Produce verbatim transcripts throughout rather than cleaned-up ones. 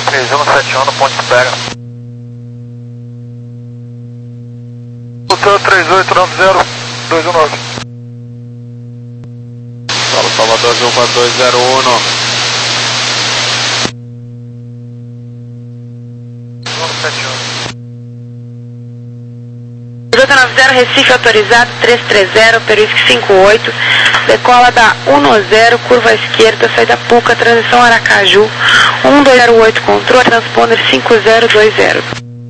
três um sete um no ponto de pega. Hotel três oito nove zero dois um nove. Solo Salvador Azul quatro dois zero um. sete um. dois nove zero, Recife autorizado, três três zero, Peruísque cinco oito, decola da um zero, curva esquerda, saída Puca, transição Aracaju, um dois zero oito, controle, transponder cinco zero dois zero.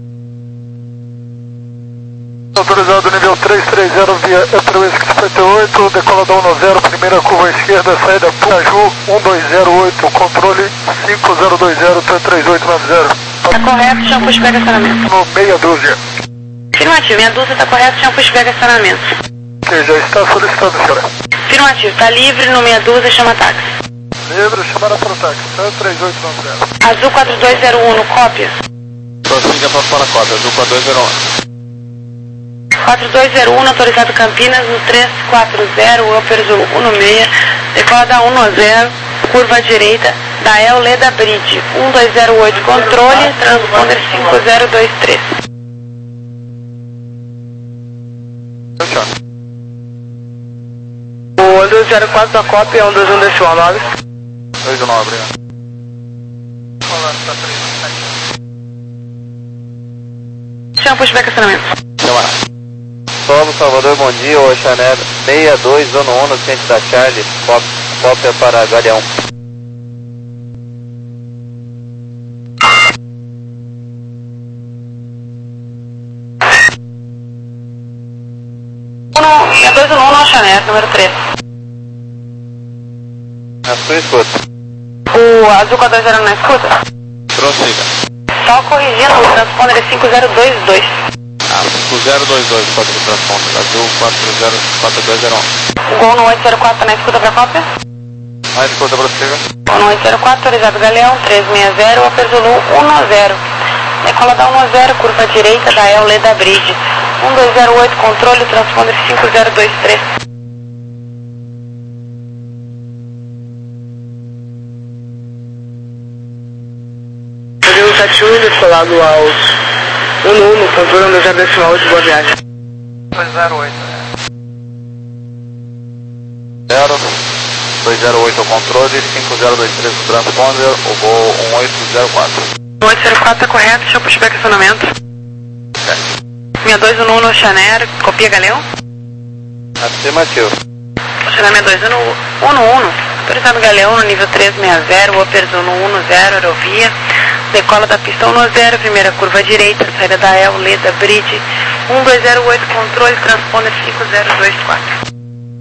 Autorizado nível três três zero, via Peruísque cinquenta e oito, decola da um zero, primeira curva esquerda, saída Pucaju, um dois zero oito, controle cinco zero dois zero, três oito nove zero. Tá correto, chão push pega estacionamento. No meia dúzia. Afirmativo, meia dúzia tá correto, chão push pega estacionamento. Que já está solicitando, senhora. Afirmativo, tá livre no meia dúzia, chama táxi. Livre, chamada para o táxi, três oito nove zero. Azul quatro dois zero um, no cópia. Prossiga para fora cópia, Azul quatro dois zero um. quatro dois zero um, autorizado Campinas, no três quatro zero, Upper Zulu um seis, decola da um zero, curva à direita, da El Leda Bridge, um dois zero oito, controle, transponder cinco zero dois três. O dois zero quatro da cópia é um dois um decimal nove. dois um nove, obrigado. Chama pushback estacionamento. Chama. Solo Salvador, bom dia, Oxané seis dois um um no centro da Charlie, cópia para Galeão. seis dois um um, no Oxané, número três. Na sua escuta. O Azul quatro dois zero na escuta? Prossiga. Só corrigindo, o transponder é cinco zero dois dois. Ah, cinco zero dois dois, código de transponder, Azul quatro zero quatro dois zero um. O Gol no oito zero quatro na escuta para cópia? Na escuta, prossiga. Gol no oito zero quatro, autorizado Galeão, três seis zero, Upper Zulu um zero. Decola da um zero, curva direita da El Leda Bridge, um dois zero oito, controle, transponder cinco zero dois três. sete um, descolado aos um um, no controle um zero decimal oito, boa viagem. dois zero oito. zero dois zero oito o controle, cinco zero dois três o transponder, o voo um oito zero quatro. oito zero quatro tá correto, deixa eu pushback acionamento. Ok. seis dois um um no Xaner, copia Galeão? Afirmativo. Xaner seis dois um um, autorizado Galeão no nível três seis zero, Upper Zulu um zero, aerovia. Decola da pista um zero, primeira curva à direita, saída da El Leda Bridge, um dois zero oito, controle, transponder cinco zero dois quatro.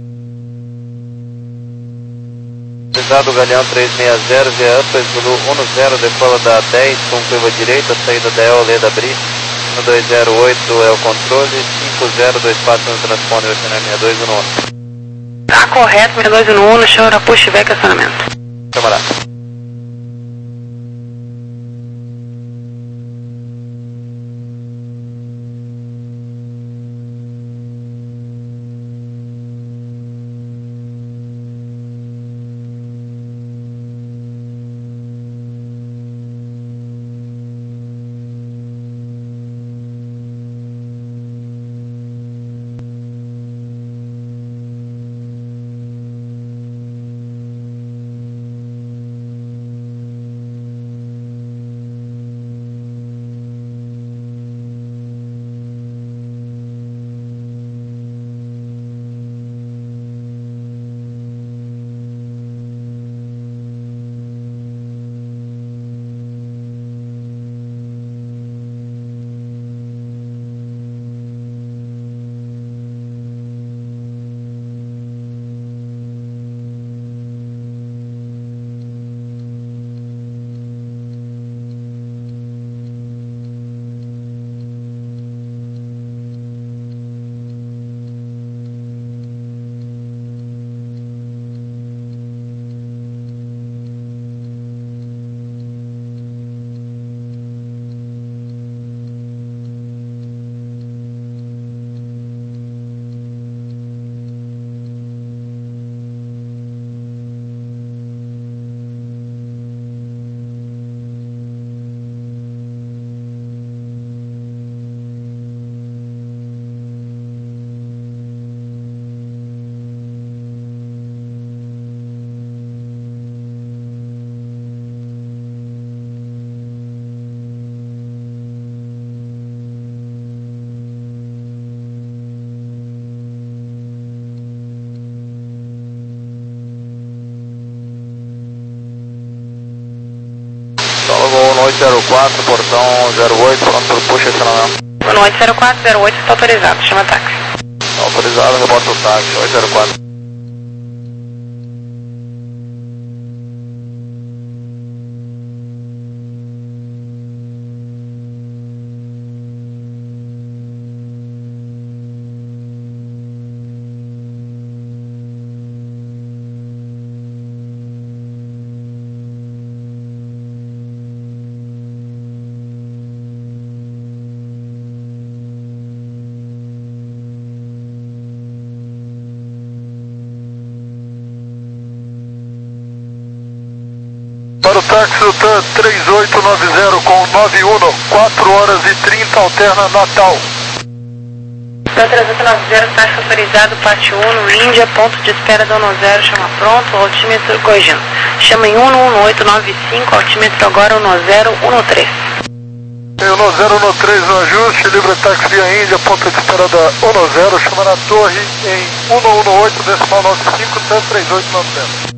Autorizado Galeão três seis zero, via Upper Zulu um zero, decola da dez, com curva direita, saída da El Leda Bridge, um dois zero oito é o controle, cinco zero dois quatro no transponder, seis dois um um. Tá correto, seis dois um um, no chão era pushback acionamento. Camarada. Uno oito zero quatro, portão zero oito, pronto para o push acionamento. Uno oito zero quatro, zero oito está autorizado, chama táxi. Autorizado, rebota o táxi, oito zero quatro. Para o táxi U T A N três oito nove zero com nove um, quatro horas e trinta, alterna Natal. U T A N três oito nove zero, táxi autorizado, parte um, Índia, ponto de espera do Uno zero, chama pronto, altímetro Goijan. Chama em um um oito nove cinco, altímetro agora Uno zero um três. Uno zero um três no ajuste, livre táxi via Índia, ponto de espera da Uno zero, chama na torre em um um oito decimal nove cinco, U T A N três oito nove zero.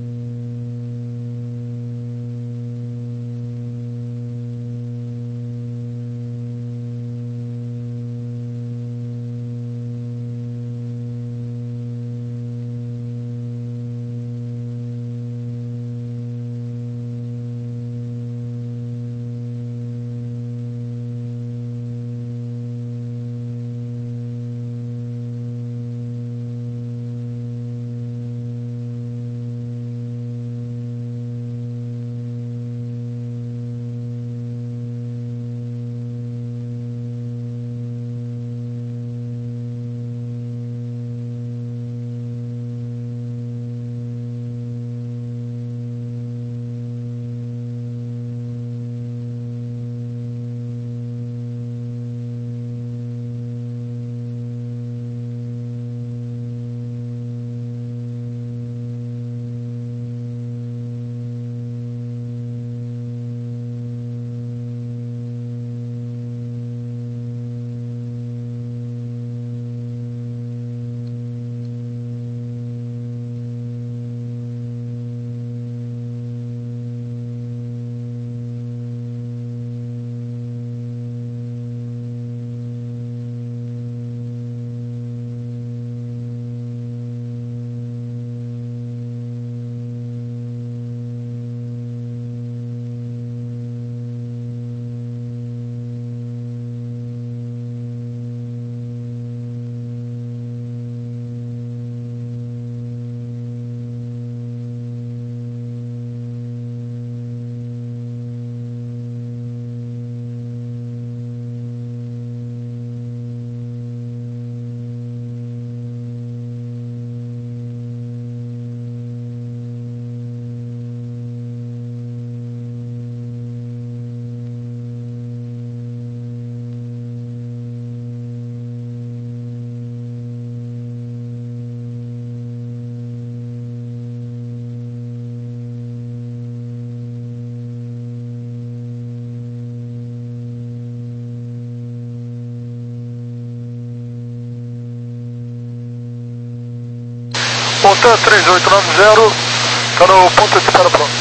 U T A N três oito nove zero, está no ponto de espera pronto.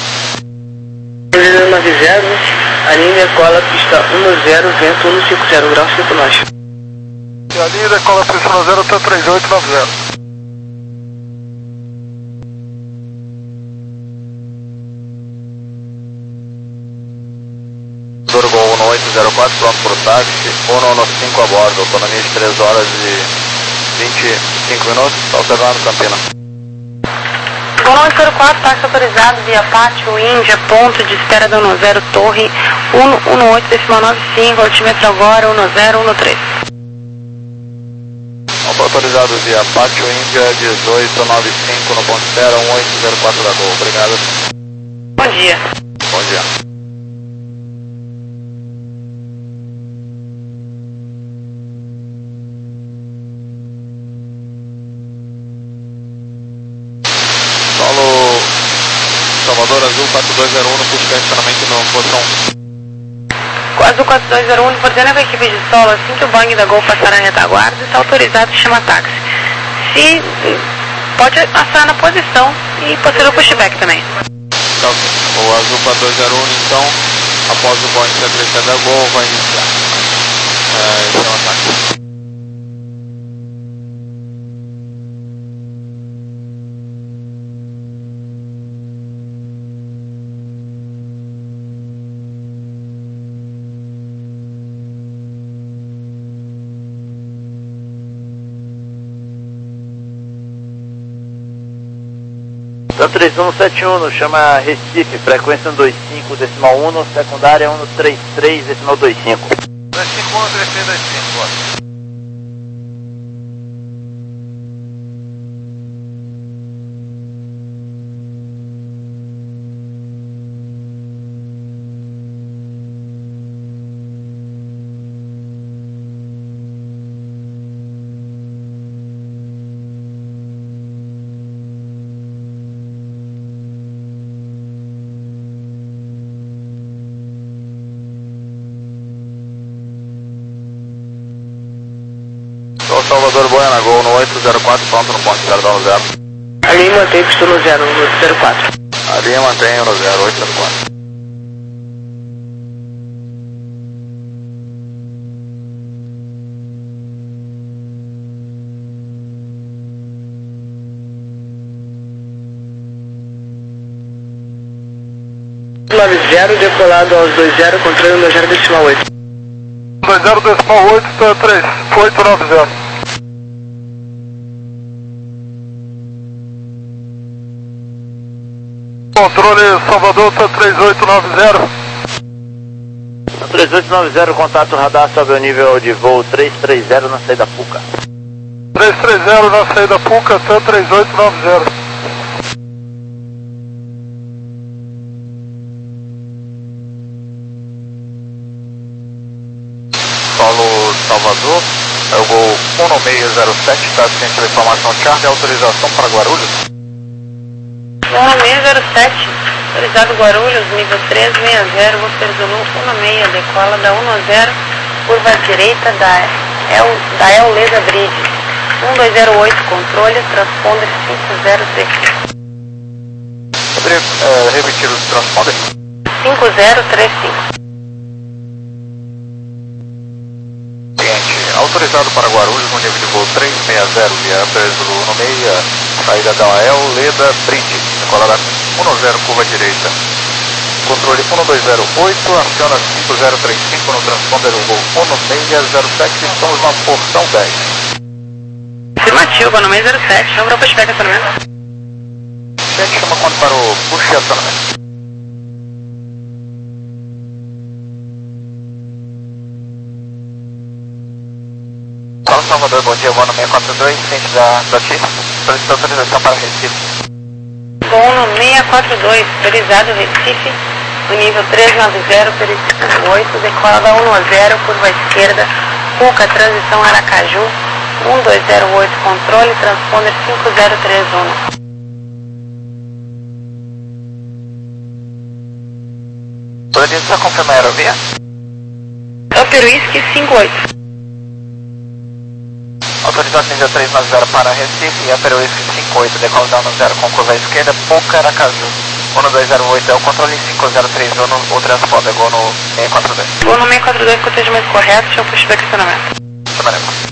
três oito nove zero, a linha decola pista um zero, vento um cinco zero graus, cinco nós. E a linha decola pista um zero, U T A N três oito nove zero. Durgol Uno oito zero quatro, pronto para o táxi, Uno cinco a bordo, autonomia de três horas e vinte e cinco minutos, alternando Campina. Uno oito zero quatro, táxi autorizado via Pátio, Índia, ponto de espera do Uno zero, torre um um oito decimal nove cinco, altímetro agora Uno zero um três. Autorizado via Pátio, Índia, dezoito nove cinco no ponto de espera, um oito zero quatro da Gol, obrigado. Bom dia. Bom dia. Salvador Azul quatro dois zero um no curso de estacionamento no posição um. Azul quatro dois zero um, coordenando a equipe de solo, assim que o bang da Gol passar na retaguarda, está autorizado, chama táxi. Se pode passar na posição e posterior pushback também. Então, o Azul quatro dois zero um, então, Após o Boeing sete três sete da Gol, vai iniciar. É, esse é o ataque. três um sete um, chama Recife, frequência um dois cinco, decimal um, secundária um três três, decimal dois cinco. dois cinco um, três três dois cinco, Salvador Boiana, Gol no oito zero quatro, pronto no ponto zero zero. Ali mantém pistão no zero, no oito zero quatro. Ali mantém no zero oito zero quatro. nove zero, decolado aos dois zero, controle dois zero decimal oito. dois zero decimal oito, três oito nove zero. Controle Salvador, três oito nove zero. três oito nove zero, contato radar sobre o nível de voo três três zero na saída Puca. três três zero na saída Puca, três oito nove zero. Solo Salvador, é o Gol um seis zero sete, está ciente da informação Charlie, autorização para Guarulhos. um seis zero sete, autorizado Guarulhos, nível três seis zero, Whopper Zulu um seis, decola da um zero, curva direita da El, da El Leda Bridge, um dois zero oito, controle, transponder cinco zero três cinco. Poderia é, repetir os transponder? cinco zero três cinco. Seguinte, autorizado para Guarulhos no nível de voo três seis zero, via Whopper Zulu um seis, saída da El Leda Bridge, decola da um zero, curva direita. Controle um dois zero oito, aciona cinco zero três cinco no transponder voo um seis zero sete, estamos na porção dez. Afirmativo, um seis zero sete, chama para o pushback acionamento. Gente, chama quando para o push e acionamento. Fala Salvador, bom dia, voo no seis quatro dois, ciente da, da T I S, solicitando autorização para Recife. Gol seis quatro dois, autorizado Recife, no nível três nove zero, perímetro oito, decola da um zero, curva esquerda, Puca, transição Aracaju, um dois zero oito, controle, transponder cinco zero três um. Poderia só confirmar a aerovia? Upper Whisky cinco oito. Autorização de três nove zero para Recife e Upper Whisky cinco oito, decola da um zero com curva esquerda, Puca, Aracaju. um dois zero oito é o controle, cinco zero três um, o transponder, Gol no seis quatro dois. Gol no seis quatro dois, com o atendimento correto, chama para o pushback acionamento. Chamaremos.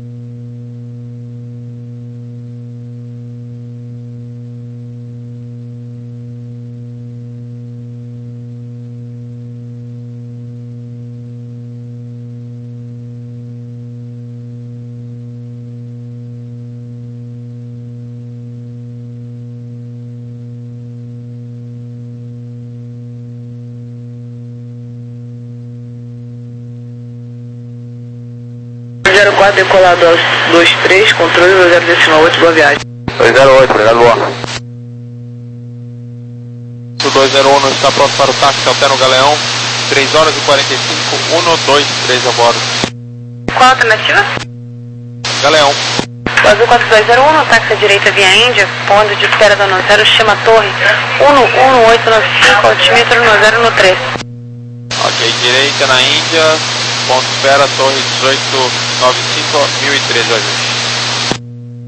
zero quatro, decolado aos dois três, controle dois zero decimal oito, boa viagem. dois zero oito, obrigado, boa. O dois zero um está pronto para o táxi, altera o Galeão, três horas e quarenta e cinco, um dois três a bordo. Qual a alternativa? Galeão. O Azul quatro dois zero um, táxi à direita via Índia, ponto de espera da nove zero, chama torre um um oito nove cinco, altímetro nove zero no três. Ok, direita na Índia, ponto de espera, torre dezoito nove cinco, mil e treze, ajuste.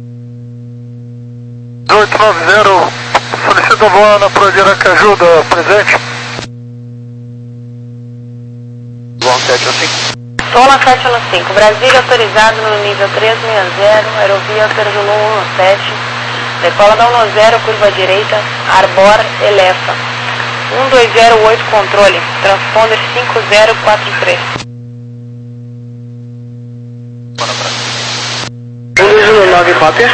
dezoito nove zero, solicita voar na Praia de Aracaju, da presente. sete um cinco. Sola sete um cinco, Brasília autorizado no nível trezentos e sessenta, aerovia Perzulu um sete, decola da um zero, curva direita, Arbor, Elefa. um dois zero oito, controle, transponder cinco zero quatro três. Bora pra um dois um nove, cópia.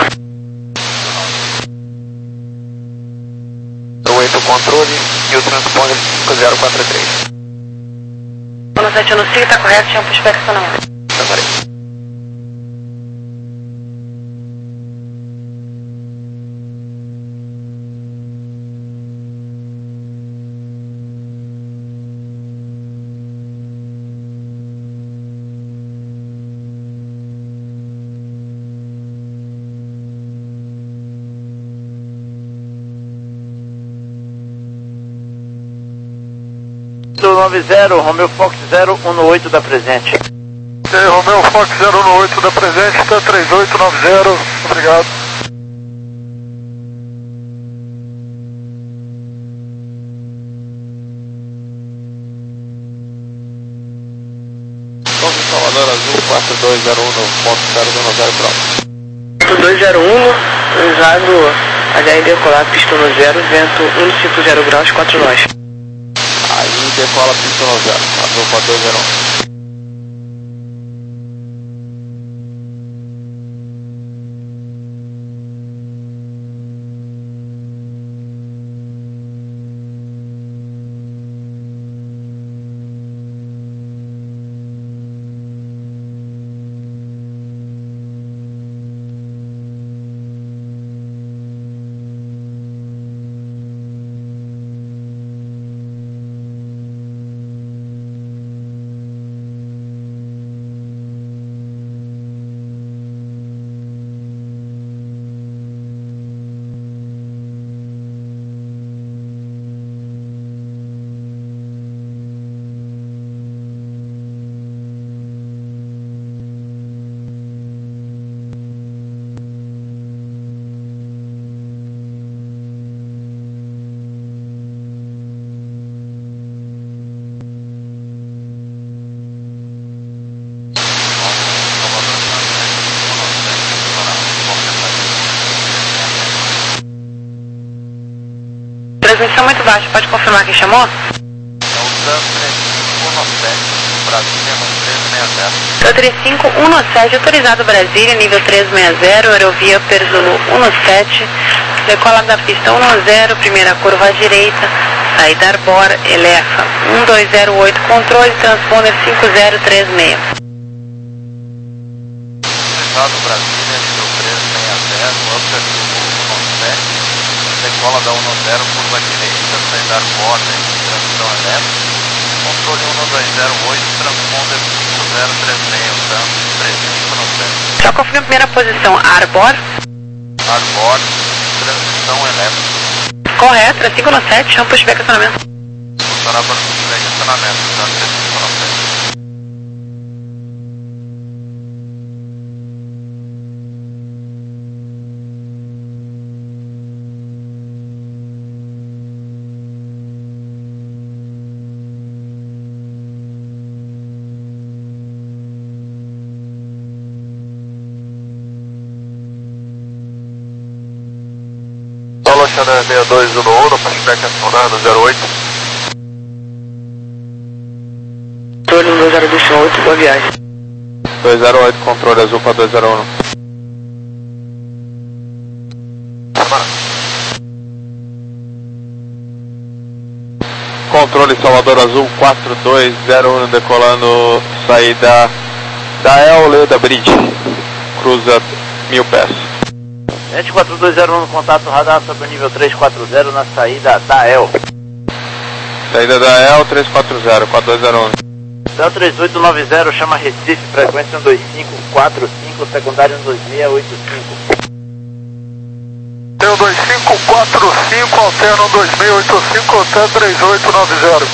oito, controle, e o transponder cinco zero quatro três. Sola sete um cinco, tá correto, chama pro estacionamento. Trabalhei. nove zero, Romeo Fox zero um oito da presente. E Romeo Fox zero um oito da presente, T três oito nove zero, obrigado. Vamos em Salvador Azul quatro dois zero um, ponto zero zero zero, pronto. quatro dois zero um, usado H I decolar, pista no zero, vento cento e cinquenta graus, quatro nós. Aí decola pista no zero, Azul quatro dois zero um. Transmissão muito baixa, pode confirmar quem chamou? É o TAM três cinco um sete, Brasília no trezentos e sessenta. TAM três cinco um sete, autorizado Brasília, nível trezentos e sessenta, aerovia Perzulu um sete, decola da pista um zero, primeira curva à direita, saída Arbor, Elefa, um dois zero oito, controle, transponder cinco zero três seis. Autorizado Brasília, nível trezentos e sessenta, Upper Zulu um sete, decola da um zero, curva direita, saída Arbor, transição elétrica, controle um dois zero oito, transponder cinco zero três seis, TAM três cinco um sete. Só confirma a primeira posição, Arbor, Arbor, transição elétrica. correto, três cinco um sete, chama pro estacionamento. Funcionar para o estacionamento, TAM três cinco um sete. Solo Xané seis dois um um, flashback acionado zero oito. Controle um dois zero dois oito, boa viagem. dois zero oito, controle Azul quatro dois zero um. Controle Salvador Azul quatro dois zero um, decolando saída da El Leda Bridge, cruza mil pés. Gente quatro dois zero um no contato radar sobre o nível trezentos e quarenta na saída da E L. Saída da E L trezentos e quarenta, quatro dois zero um. Céu três oito nove zero, chama Recife, frequência um dois cinco quatro cinco, secundário um dois seis oito cinco. Tem um dois cinco quatro cinco, alterno um dois seis oito cinco, T três oito nove zero.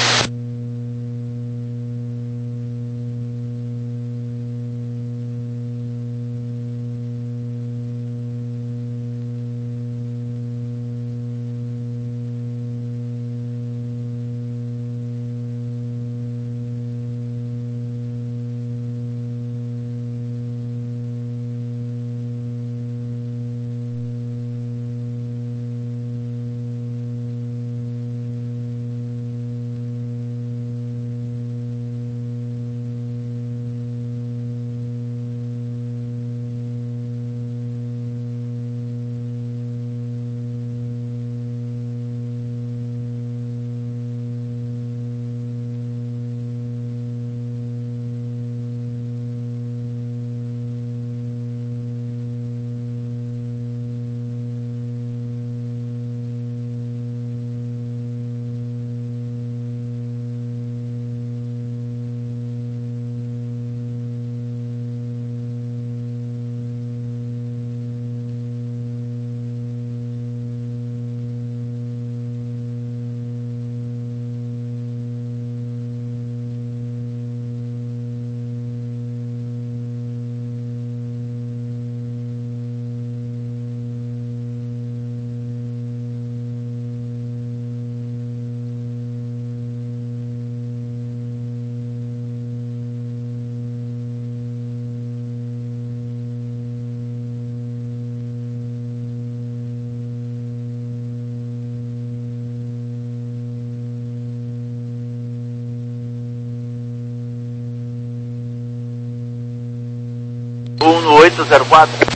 oito zero quatro.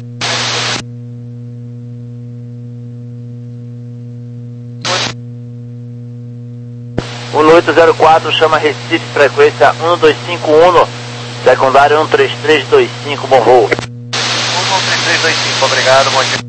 um oito zero quatro, chama Recife, frequência um dois cinco um, secundária um três três dois cinco, bom voo. um três três dois cinco, obrigado, bom dia.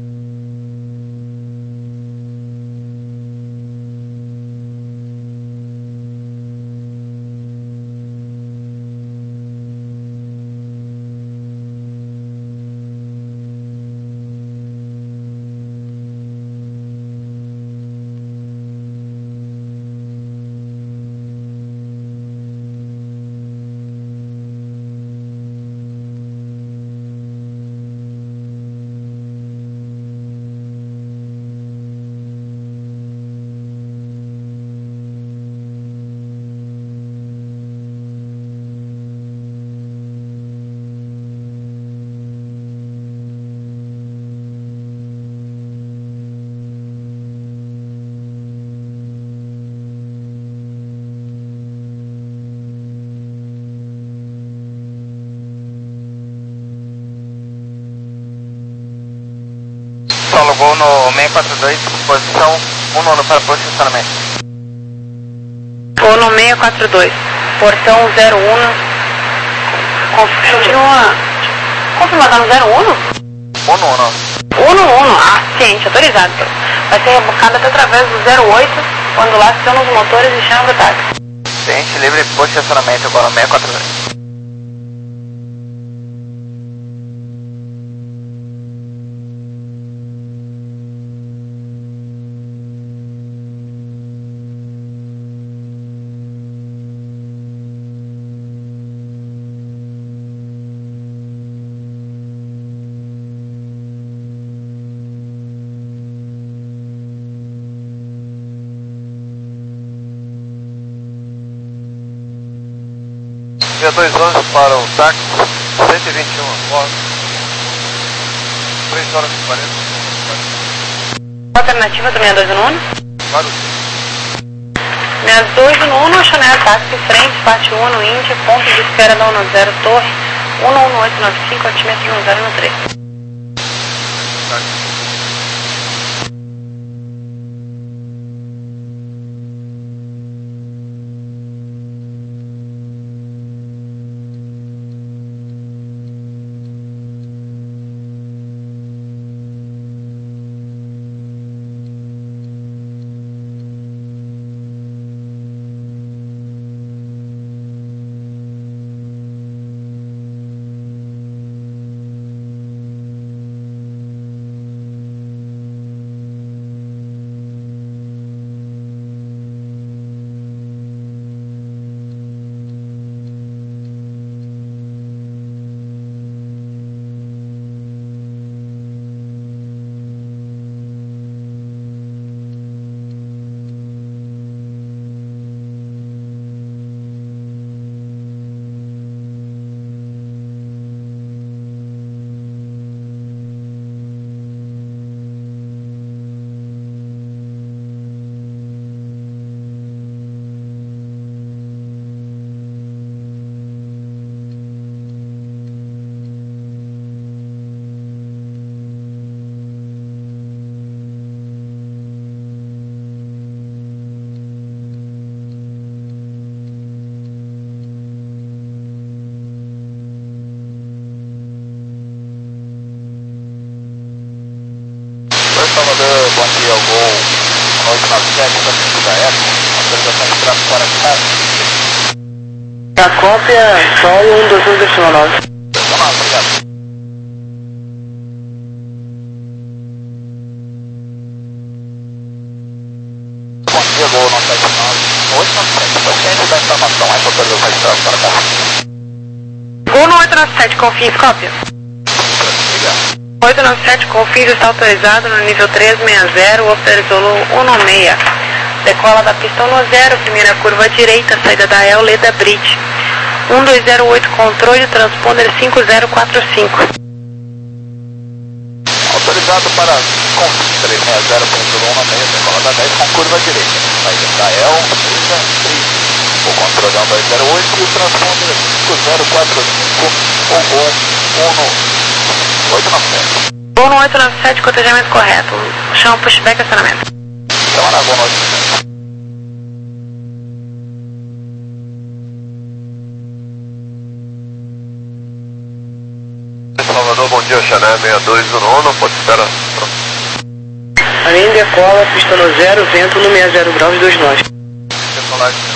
Solo voo no seis quatro dois, posição um nono para posicionamento. Voo no seis quatro dois, portão zero um, continua, confirmação zero um? um nono. um um, ah, ciente, autorizado. Vai ser rebocado até através do zero oito, quando lá aciona os motores e chama o táxi. Ciente, livre posicionamento agora no seis quatro dois. Via dois onze para o táxi, cento e vinte e um, bordo. três horas e quarenta. Alternativa do seis dois um? Claro. seis dois um, chanel táxi, frente, parte um no Índia, ponto de espera da um zero, torre, um um oito nove cinco, altímetro um zero um três. Bom dia, ao voo oito nove sete, da Pista Eco, autorização de tráfego para casa. A cópia, solo um dois um destino nove. Vamos lá, obrigado. Bom dia, voo nove sete nove, oito nove sete, paciente da informação, essa autorização de tráfego para casa. Voo no oito nove sete, confia, cópia. Obrigado. oito nove sete, confins está autorizado no nível três seis zero, operador um seis. Decola da pista um zero, primeira curva à direita, saída da E L, Leda Bridge. um dois zero oito, controle, transponder cinco zero quatro cinco. Autorizado para confins três seis zero ponto um seis, decola da dez com curva à direita, saída da E L, Leda Bridge. O controle é um dois zero oito e o transponder cinco zero quatro cinco, o gol um oito nove sete. Gol no oito nove sete, cotejamento correto. Chama pushback acionamento. Chama na gol no oito nove sete. Salvador, bom dia, Xané seis dois um um, pode esperar. Além decola, pista no zero, vento no sessenta graus dois nós. Decolagem.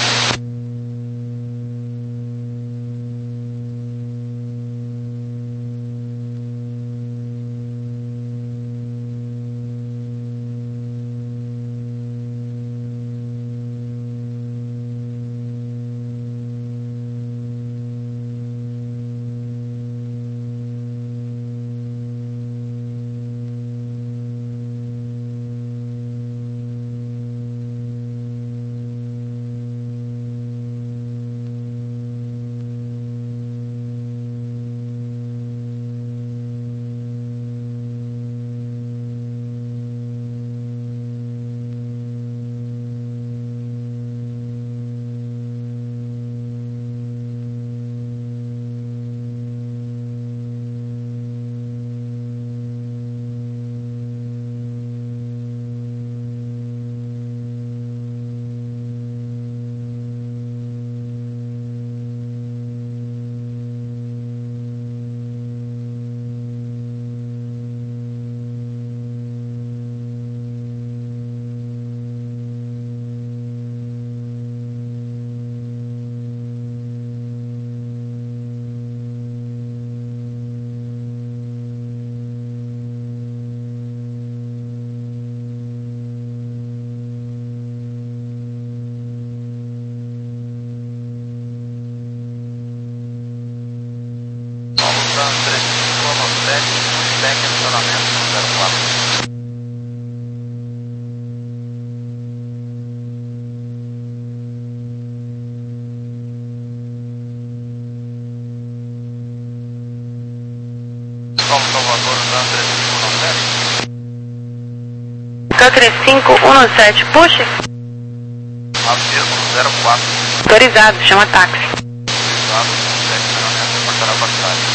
três cinco um sete, pushback acionamento no zero quatro. Salvador, três cinco um sete. K três cinco um sete, push. Aviso zero quatro. Autorizado, chama táxi. Autorizado, pushback acionamento, portará passagem.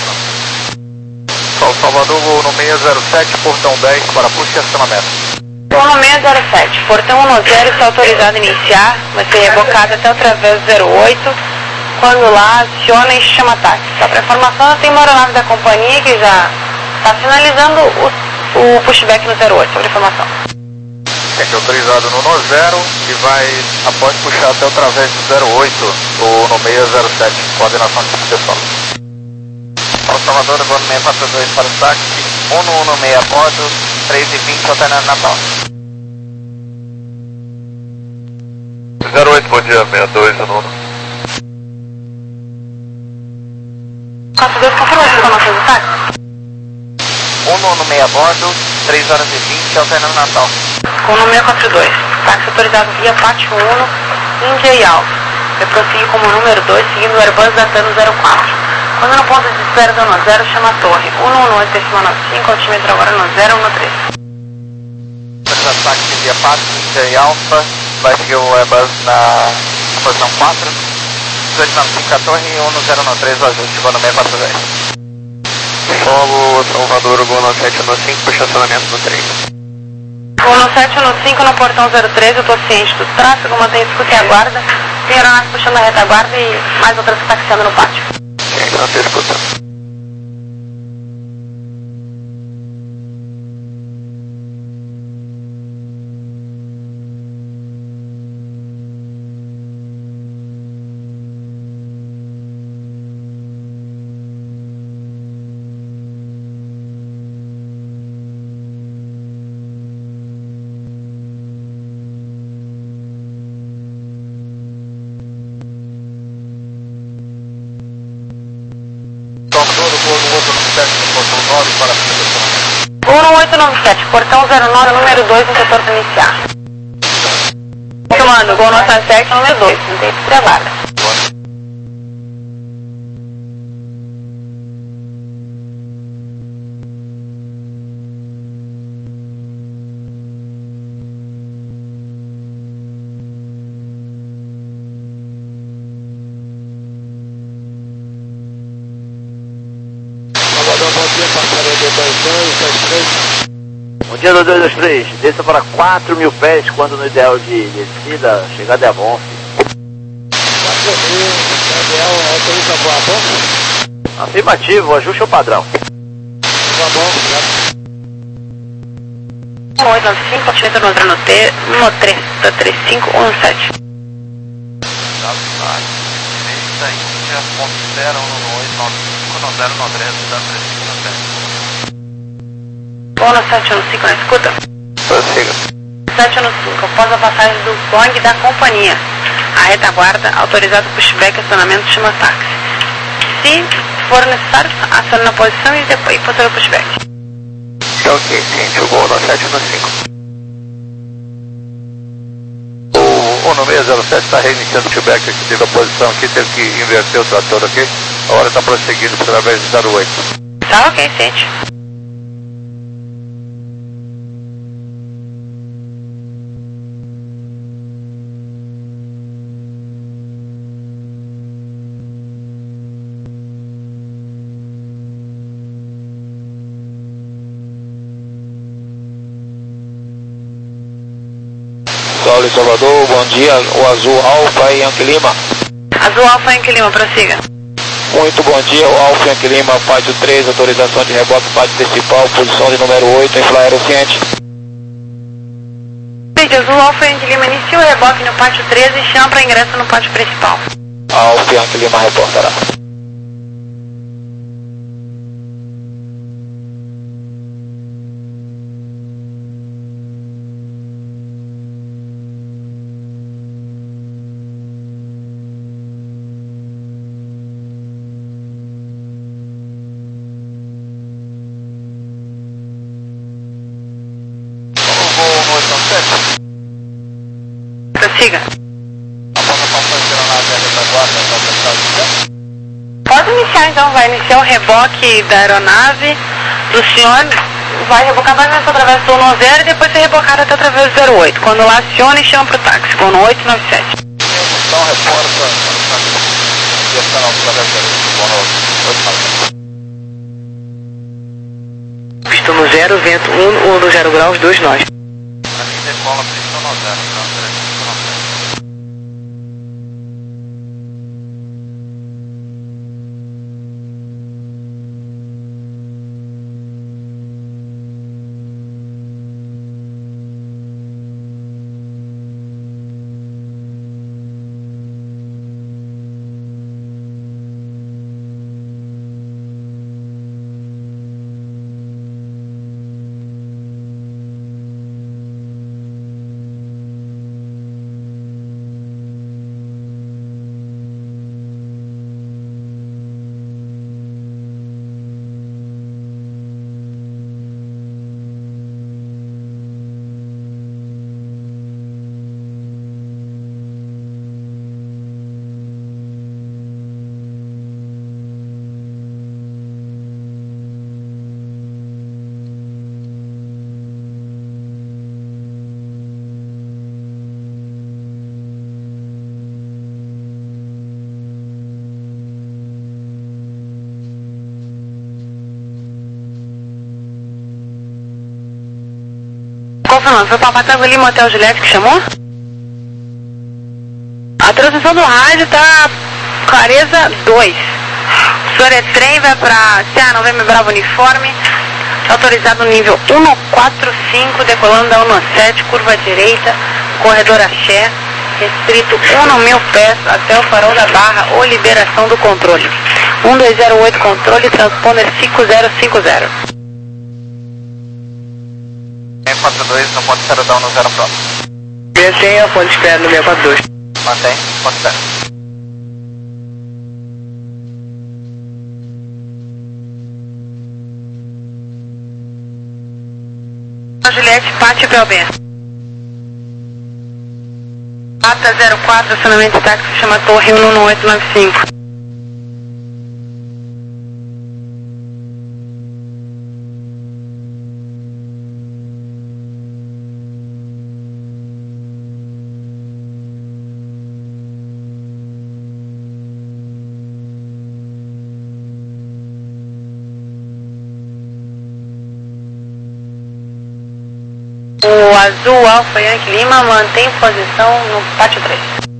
Salvador, voo no seis zero sete, portão dez, para push e acionamento. Voo no seis zero sete, portão um zero, está autorizado a iniciar, vai ser rebocado até o travesso zero oito. Quando lá, aciona e chama táxi. Só para informação, tem uma aeronave da companhia que já está finalizando o, o pushback no zero oito, sobre informação. Gente, autorizado no no zero e vai, após puxar até o travesso zero oito, ou no seis zero sete, coordenação de pessoal. Salvador, voo no seis quatro dois para o táxi, um um no seis a bordo, três e vinte, alternando Natal. zero oito, bom dia, seis dois um um. quatro dois, confirma as informações do táxi? um um no seis a bordo, três horas e vinte, alternando Natal. Com o número quatro dois, táxi autorizado via Pátio um, Índia e Alfa. Eu prossigo como número dois, seguindo o Airbus Datano zero quatro. Quando no ponto de espera do no zero, chama a torre. um um oito, acima nove cinco, altímetro agora no zero um três. Táxi via Pátio, Índia e Alfa, vai seguir o Airbus na posição quatro. dois nove cinco a torre e um zero um três, o ajuste, voo no seis quatro dois. Solo Salvador, voo no sete um cinco, puxa acionamento no três. Vou no sete um cinco, no portão zero três, eu estou ciente do tráfego, mantenho escuta e aguarda. Tem aeronave puxando a retaguarda e mais outras taxiando no pátio. Sim, não se escuta. um um oito nove sete, portão zero nove, número dois, no setor para iniciar. Comando, Gol nota sete, número dois, não tem que aguarda. Bom dia, dois dois três. Desça para quatro mil pés quando no ideal de descida, chegada é bom. quatro mil, ideal, autoriza voar bom? Afirmativo, ajuste o padrão. Voar bom, obrigado. um oito nove cinco, continua no zero no T, no três, três cinco um sete. Direita, Índia, ponto zero, um oito nove cinco, no zero no três, três cinco no sete. um sete um cinco na escuta? Prossiga. sete um cinco, após a passagem do Boeing da companhia. A retaguarda, autorizado pushback, acionamento, chama táxi. Se for necessário, acione na posição e depois posterior pushback. Tá ok, gente, o gol no sete no cinco. O um seis zero sete está reiniciando o pushback aqui, teve a posição aqui, teve que inverter o trator aqui. Agora está prosseguindo através de zero oito. Tá ok, gente. Saulo Salvador, bom dia, o Azul Alfa e Yankee Lima. Azul Alfa Yankee Lima, prossiga. Muito bom dia, o Alfa Yankee Lima, pátio três, autorização de reboque, pátio principal, posição de número oito, em Flyer Ciente. Azul Alfa Yankee Lima, inicia o reboque no pátio três e chama para ingresso no pátio principal. Alfa Yankee Lima reportará. Prossiga. Pode iniciar então, vai iniciar o reboque da aeronave do senhor, vai rebocar mais essa através do um zero e depois ser rebocado até através do zero oito. Quando lá aciona e chama para o táxi, com oito nove sete. Então, reporta. Pista no zero, vento um, um no zero graus, dois nós. Aqui decola pista no zero, então três cinco no sete. Confirmando, foi para Patango Lima Hotel Juliette que chamou? A transmissão do rádio tá clareza dois. O senhor é trem, vai para C A Novembro Bravo Uniforme, autorizado nível um quatro cinco, decolando da um sete, curva direita, corredor axé, restrito um mil pés até o farol da Barra ou liberação do controle. um dois zero oito controle, transponder cinco zero cinco zero. seis quatro dois, não pode ser down no zero próximo. Mantém a fonte espera no seis quatro dois. Mantém, pode ser. Juliette, Pátio P O B. Ata zero quatro, acionamento de táxi, chama Torre um um oito nove cinco. Alfa Yankee Lima, mantém posição no pátio três.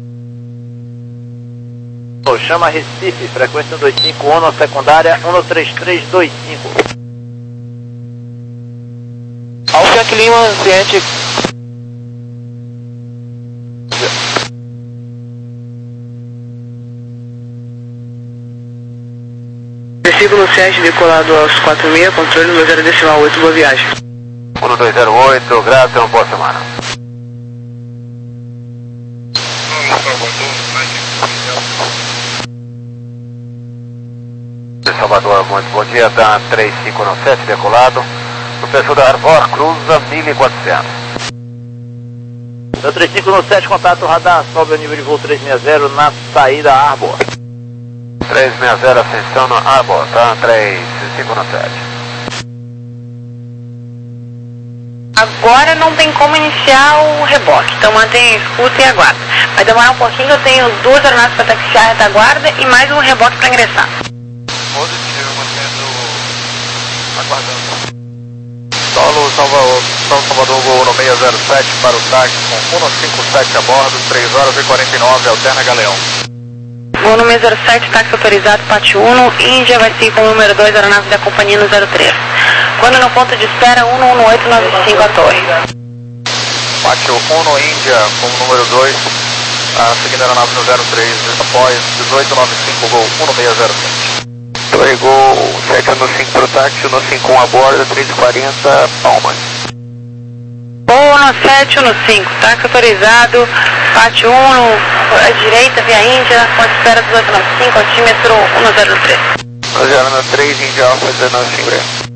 Oh, chama Recife, frequência dois cinco um, secundária um três três dois cinco. Alfa Yankee Lima, ciente. Versículo sete, decolado aos quatro seis, controle número zero decimal oito, boa viagem. um dois zero oito, graças, boa semana. Salvador, muito bom dia, Dan três cinco nove sete, decolado. Professor da Arbor, cruza mil e quatrocentos. Dan três cinco nove sete, contato radar, sobe o nível de voo trezentos e sessenta na saída Arbor. trezentos e sessenta, ascensão no Arbor, Dan três cinco nove sete. Agora não tem como iniciar o reboque, então mantenha a escuta e aguarda. Vai demorar um pouquinho, eu tenho duas aeronaves para taxiar a retaguarda e mais um reboque para ingressar. Positivo, mantendo, aguardando. Solo Salvador, Solo Salvador, voo no seis zero sete para o táxi com um cinco sete a bordo, três horas e quarenta e nove, alterna Galeão. Voo no seis zero sete, táxi autorizado, pátio um, Índia vai seguir com o número dois, aeronave da companhia no zero três. Quando no ponto de espera, um um oito nove cinco a torre. Pátio um, Índia, com o número dois, a seguinte aeronave no zero três, após dezoito nove cinco, voo um seis zero sete. Torre Gol sete um cinco para o táxi, um cinco um a bordo, três e quarenta, Palmas. Voo no sete um cinco, táxi autorizado, pátio um, à direita, via Índia, ponto de espera dezoito nove cinco, altímetro um zero três. zero três, Índia Alfa, dezenove cinco.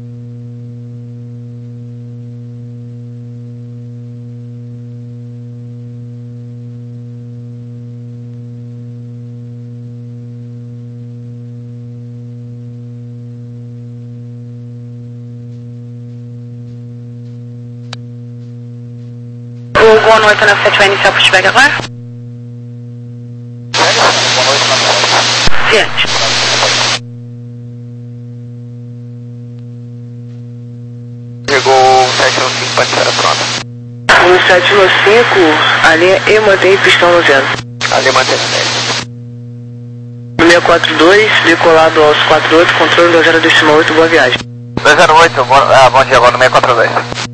O Gol no oito nove sete vai iniciar o pushback agora? Ciente. Chegou sete um cinco para espera pronta. No sete um cinco, a linha E mantém pistão no zero. Ali mantendo nele. No seis quatro dois, decolado aos quatro oito, controle do zero decimal oito, boa viagem. dois zero oito, bom, ah, bom dia, agora no seis quatro dois.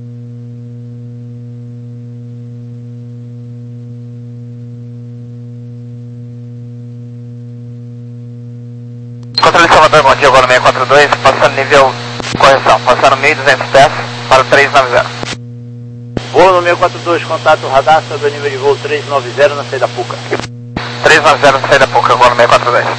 Controle de Salvador, bom dia, agora no seis quatro dois, passando nível, correção, passando mil e duzentos pés para o três nove zero. Voo no seis quatro dois, contato radar, sobe o nível de voo trezentos e noventa na saída Puca. trezentos e noventa na saída Puca, agora no seis quatro dois.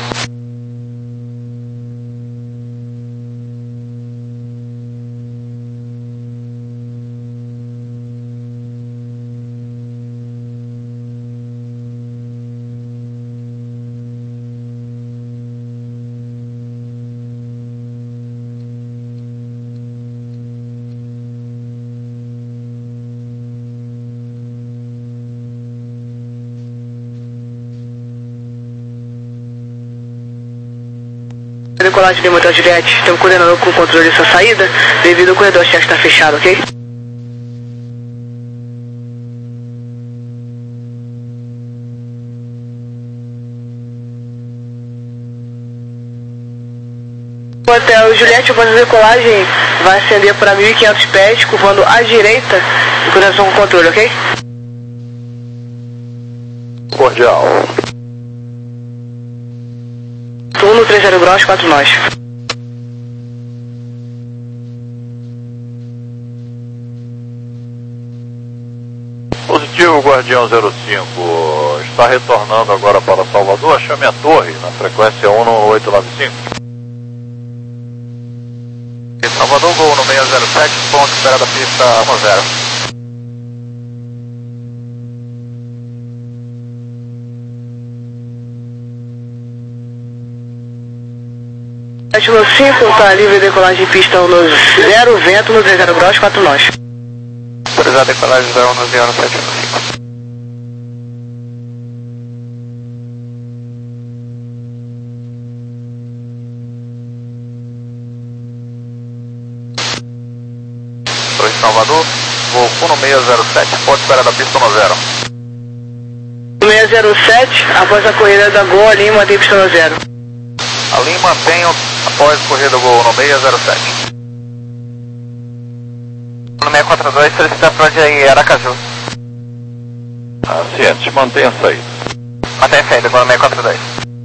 Decolagem de Motel Juliette, estamos coordenando com o controle dessa saída, devido ao corredor chefe estar fechado, ok? Motel Juliette, após a decolagem, vai ascender para mil e quinhentos pés, curvando à direita, em coordenação com o controle, ok? Cordial. Turno trinta graus, quatro nós. Positivo, Guardião zero cinco. Está retornando agora para Salvador. Chame a torre na frequência um oito nove cinco. Salvador, voo no seis zero sete, ponto de espera da pista um zero. sete um cinco, está livre de decolagem pista no zero, vento no trinta graus, quatro nós. Autorizado a decolagem zero um zero sete um cinco. Torre Salvador, voo um seis zero sete, pode esperar da pista no zero. um seis zero sete, após a corrida da Gol, a Lima mantém pista no zero. A Lima mantém após a corrida Gol no seis zero sete. No seis quatro dois, solicita para em Aracaju. Ciente, mantenha a saída. Mantém a saída, Gol no seis quatro dois.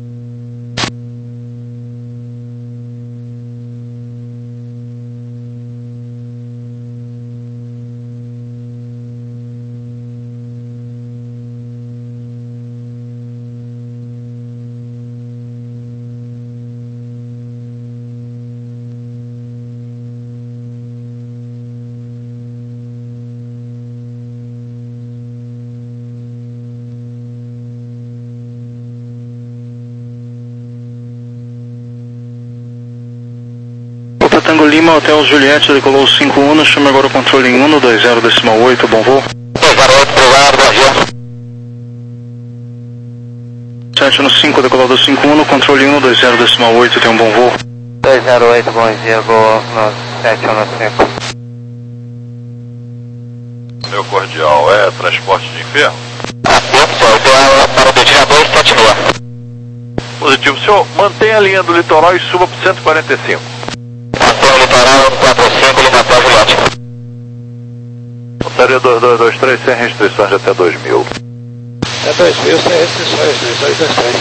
Tango Lima, Hotel Juliette, decolou cinco um, chama agora o controle em um dois zero decimal oito, bom voo. dois zero oito, obrigado, bom dia. sete no cinco, decolado cinco um, controle um dois zero decimal oito, tem um bom voo. dois zero oito, bom dia, voo no sete um cinco. Meu cordial, é transporte de inferno? Acerto, eu estou para o destino dois, continua. Positivo, senhor, mantenha a linha do litoral e suba para cento e quarenta e cinco. Ação litoral quatro cinco, Lima Hotel Juliette. Portaria dois dois dois três, sem restrições de até dois mil. É dois mil, sem restrições, dois dois três.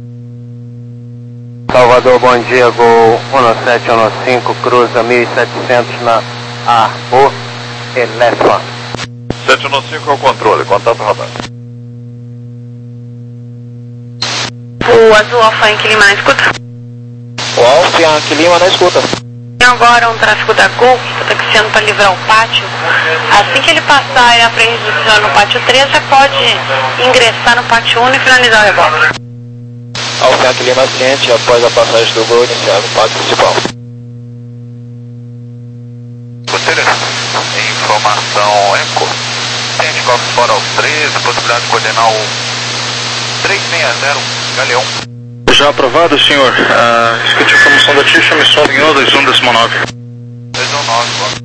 Salvador, bom dia, Gol um sete um cinco, cruza mil e setecentos na A O Elefa. sete um cinco é o controle, contato radar. O Azul Alfa em Lima na escuta. O Alfa Yankee Lima na escuta. Tem agora um tráfego da Gol, está taxiando para livrar o pátio. Assim que ele passar e aprende no pátio três, você pode ingressar no pátio um e finalizar o rebote. Alfa Yankee Lima ciente, após a passagem do Gol, iniciar no pátio principal. Gostaria informação Eco. Ciente, Golf fora ao treze, possibilidade de coordenar o três seis zero, Galeão. Já aprovado, senhor. Uh, escute a informação da Tisha, me sobe em um dois um decimal nove. dois um nove, agora.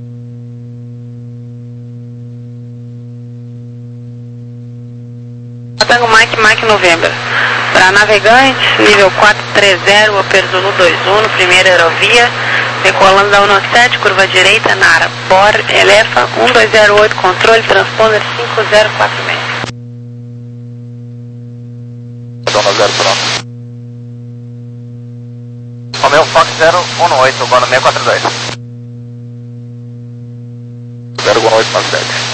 Tango Mike, Mike November. Para navegantes, nível quatro três zero, Operzulu dois um, primeira aerovia, decolando da um sete, curva direita, Nara, Bor, Elefa, um dois zero oito, controle, transponder cinco zero quatro seis. Dona zero pronto. Romeu Fox zero um oito, Gol no seis quatro dois. zero um oito, mais sete.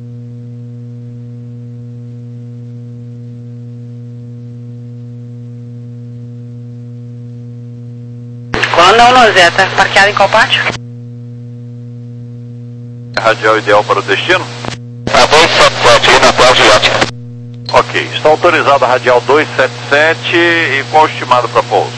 Quando a um zero, está parqueado em qual pátio? Radial ideal para o destino? A dois sete sete, Lima Hotel Juliette. Ok, está autorizado a radial dois sete sete e qual o estimado para pouso?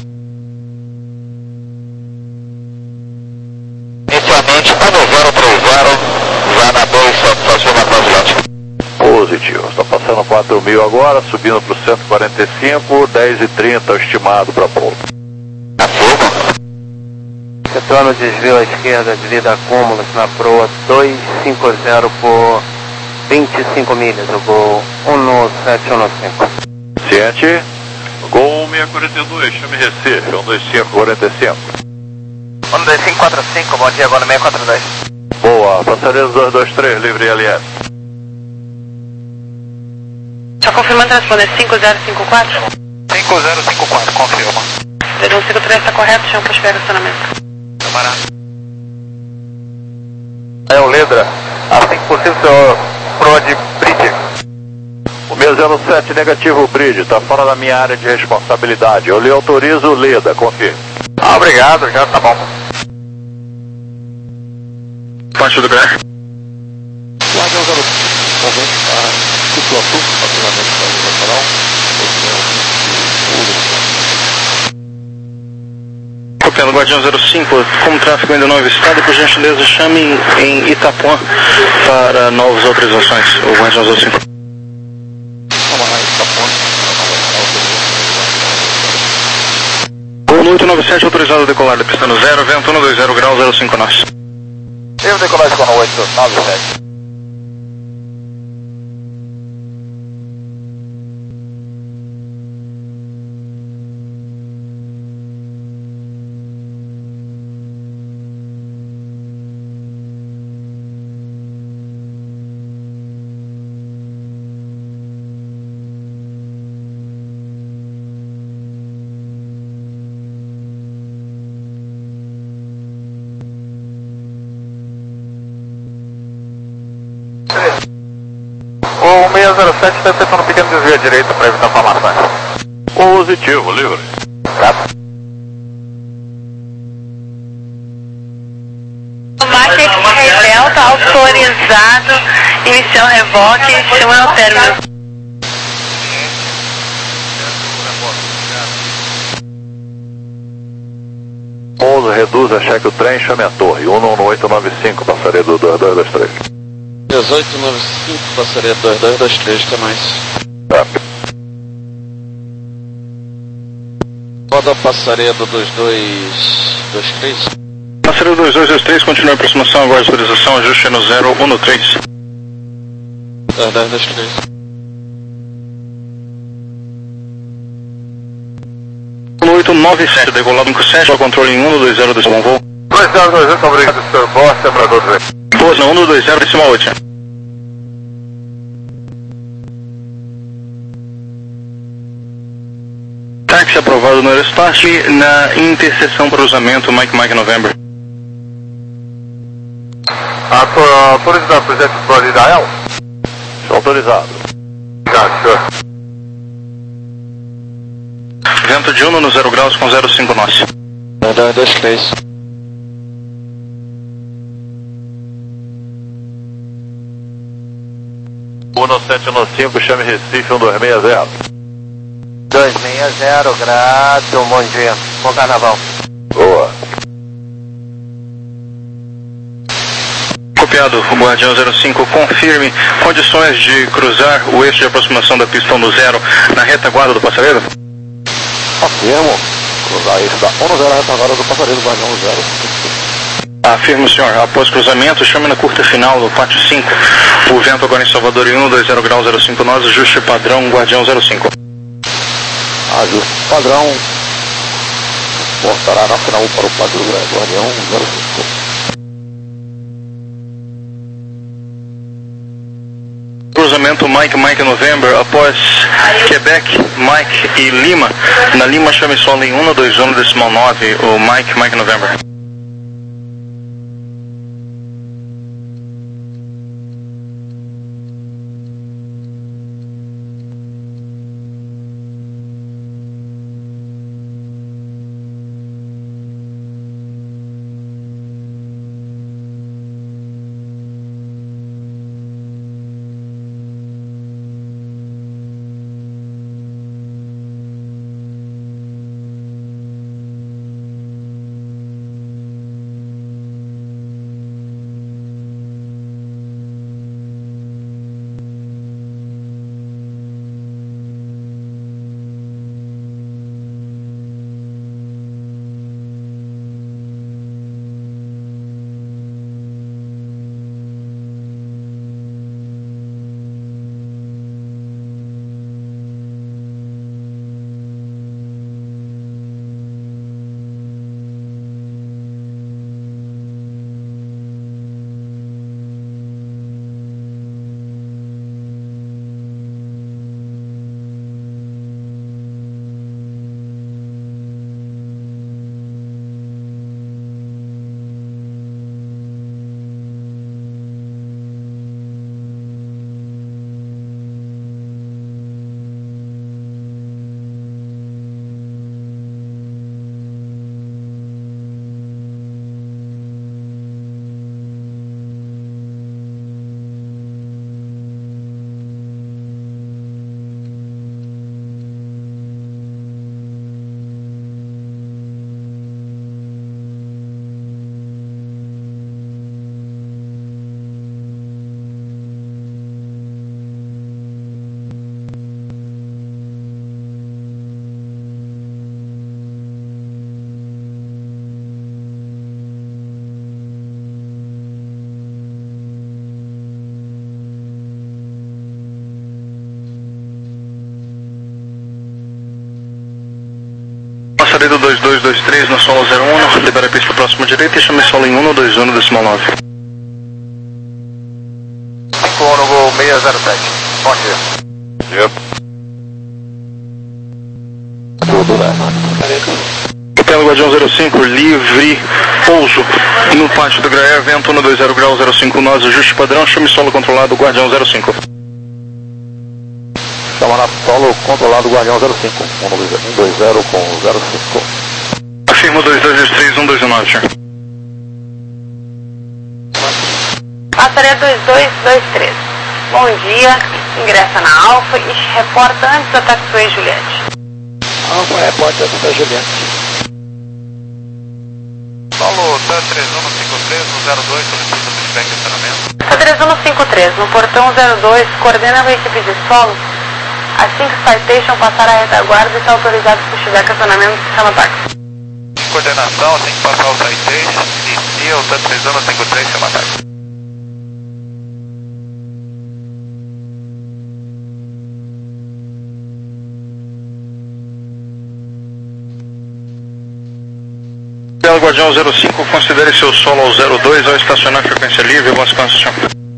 Inicialmente, um zero três zero, já na dois sete sete, Lima Hotel Juliette. Positivo, está passando quatro mil agora, subindo para o cento e quarenta e cinco, dez e trinta o estimado para pouso. Afirma. Retorno desvio à esquerda devido a acúmulos na proa dois cinco zero por vinte e cinco milhas, o Gol um sete um cinco. Ciente, Gol seis quarenta e dois, chame Recife, um dois cinco quarenta e cinco. um dois cinco quatro cinco, bom dia, Gol no seis quatro dois. Boa, passageiro dois dois três, livre L S. Só confirmando transponder cinco zero cinco quatro? cinco zero cinco quatro, confirma. zero um cinco três está correto, chama para esperar o estacionamento. Camarada. É o Ledra, assim que possível, senhor proa de bridge. O seis zero sete negativo bridge, está fora da minha área de responsabilidade. Eu lhe autorizo o Leda, confirme. Ah, obrigado, já tá bom. Pátio do Gré. Guardião zero cinco, cúpula sul, patrulhamento nacional. Copiando Guardião zero cinco, como o tráfego ainda não avistado, por gentileza chame em Itapuã para novas autorizações, o Guardião zero cinco. Vamos lá, Itapuã. Gol oito nove sete autorizado a decolar da pista no zero, vento um dois zero grau zero cinco nós. Eu decolagem com oito nove sete. Guardião zero sete está tentando um pequeno desvio à direita para evitar formações. Positivo, livre. Tá. O Market Rebel está autorizado, iniciar o reboque, chama o término. onze, reduza, cheque o trem, chame a torre. um um oito nove cinco, passaria do dois dois dois três. dezoito nove cinco, passaria dois dois dois três, até mais. Tá. Roda a passaria do dois dois dois três. Passaria dois dois dois três, continua a aproximação, agora autorização, ajuste no zero um três. dois dois dois três. oito nove sete, decolado cinco sete, ao controle em um dois zero, decimal voo. dois zero dois oito, obrigado, senhor Boss, lembrador do vento. Pouso um dois zero, decimal oito. Táxi aprovado no aeroespaço e na interseção para cruzamento Mike Mike November. Autorizado, presidente Florida El? Autorizado. Obrigado, senhor. Vento de um no zero graus com zero cinco nós. dois dois dois três. um sete um cinco, chame Recife um dois seis zero. dois seis zero, grato, bom dia. Bom carnaval. Boa. Copiado, o Guardião zero cinco, confirme condições de cruzar o eixo de aproximação da pista no zero na retaguarda do passareiro? Afirmo. Cruzar esse da um zero, retaguarda do passareiro, Guardião zero. Afirmo, senhor. Após cruzamento, chame na curta final do pátio cinco. O vento agora em Salvador em um dois zero graus zero cinco nós, ajuste padrão Guardião zero cinco. Ajuste padrão. Voltará na final para o padrão Guardião zero cinco. Cruzamento Mike Mike November, após Quebec, Mike e Lima. Na Lima, chame solo em um dois um decimal nove, o Mike Mike November. Passareiro dois dois dois três no solo zero um, libera a pista próximo direita e chame solo em um dois um decimal nove. cinco um no Gol seis zero sete. Bom dia. Yep. Tudo bem. Capelo Guardião zero cinco, livre, pouso no pátio do Graer, vento um dois zero graus zero cinco nós, ajuste padrão, chame solo controlado Guardião zero cinco. Chama na solo controlado Guardião zero cinco, um dois zero com zero cinco. Afirmo dois dois três um dois um nove, senhor. Passaria dois dois dois três. Bom dia, ingressa na Alfa e reporta antes do Taxiway Juliette. Alfa, reporta antes da Juliette. Solo T três um cinco três no zero dois, solicita feedback de estacionamento. T três um cinco três, no portão zero dois, coordena a equipe de solo. Assim que o Citation passar a retaguarda, está autorizado se estiver estacionamento do sistema táxi. Coordenação, assim que passar o Citation, inicia o T três um cinco três, chama táxi. Belo Guardião zero cinco, considere seu solo ao zero dois ao estacionar frequência livre, bom descanso, senhor.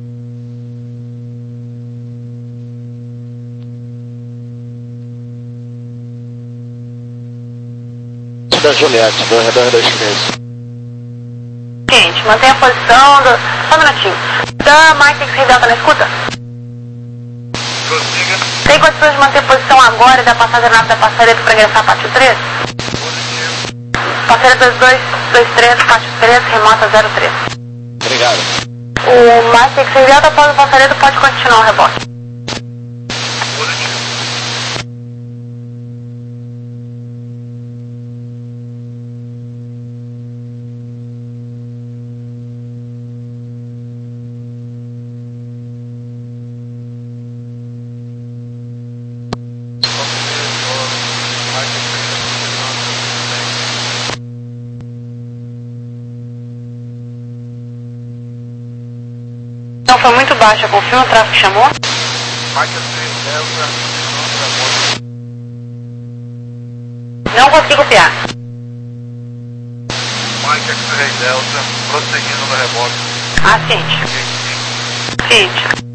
Da Juliette, dois dois dois três. Gente, mantenha a posição do... Só um minutinho. Da Mike X-Ray Delta na escuta? Prossiga. Tem condições de manter a posição agora e da passagem rápida da passaredo para ingressar a pátio três? Passaredo dois dois dois três, pátio três, remota zero três. Obrigado. O Mike X-Ray Delta após o passaredo pode continuar o rebote. Então foi muito baixa, confirma o tráfego que chamou? Não consigo copiar. Mike X-Ray Delta, prosseguindo no rebote. Ah, ciente. Ciente.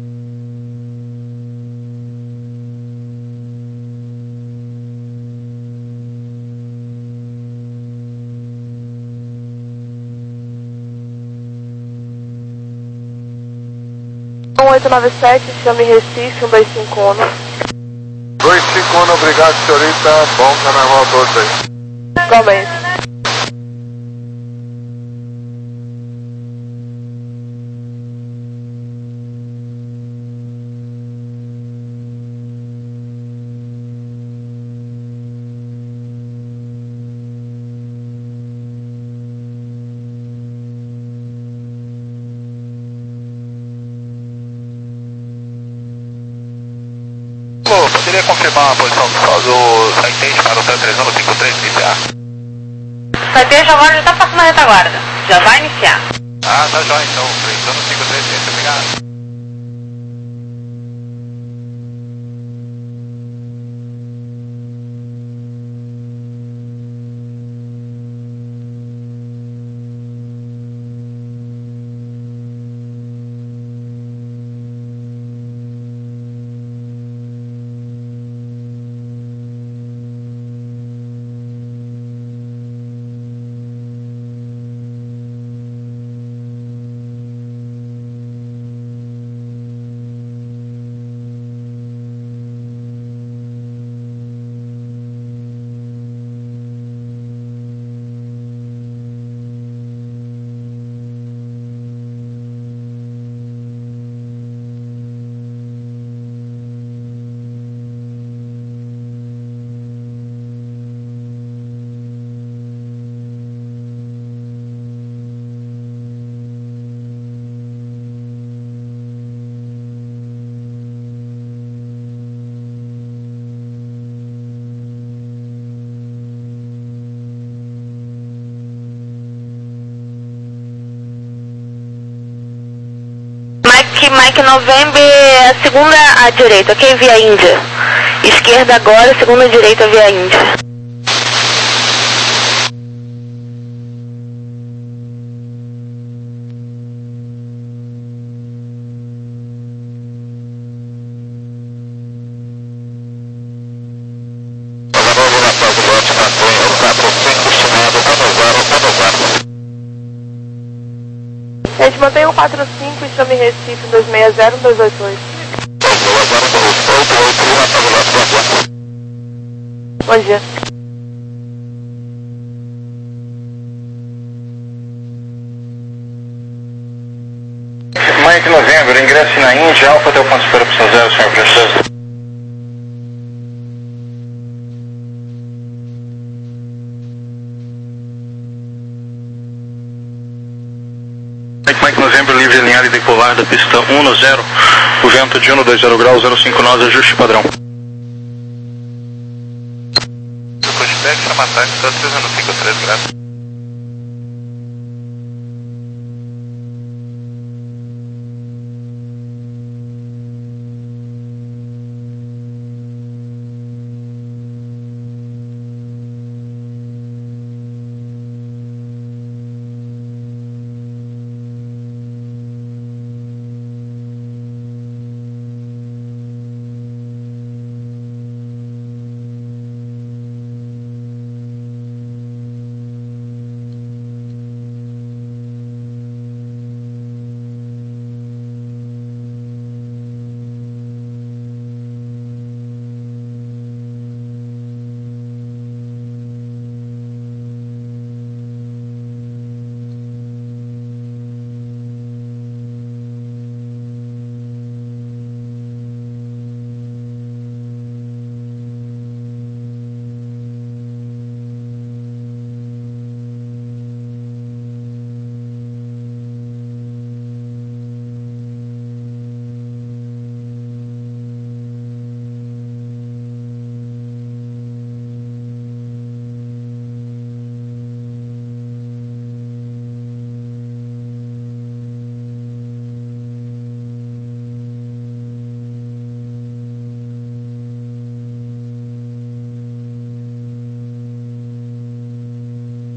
um oito nove sete, chame Recife, um dois cinco um. dois cinco um, obrigado, senhorita. Bom carnaval a todos aí. Igualmente. Poderia confirmar a posição do Citation para o T três um cinco três iniciar? Citation agora já está passando a retaguarda. Já vai iniciar. Ah, tá jóia então. três um cinco três, obrigado. Mike November, segunda à direita, ok? Via Índia. Esquerda agora, segunda à direita via Índia. Gente, mantém o quatro cinco e chame Recife dois seis zero um dois oito oito. Bom dia. Mike November, ingresse na Índia, Alfa até o ponto de espera opção zero, senhor Francesco. Mike, Mike November, livre alinhado e decolar da pista um no zero, o vento de um dois zero graus, zero cinco nós, ajuste padrão. Pushback, chama ataque, está cinco três graus.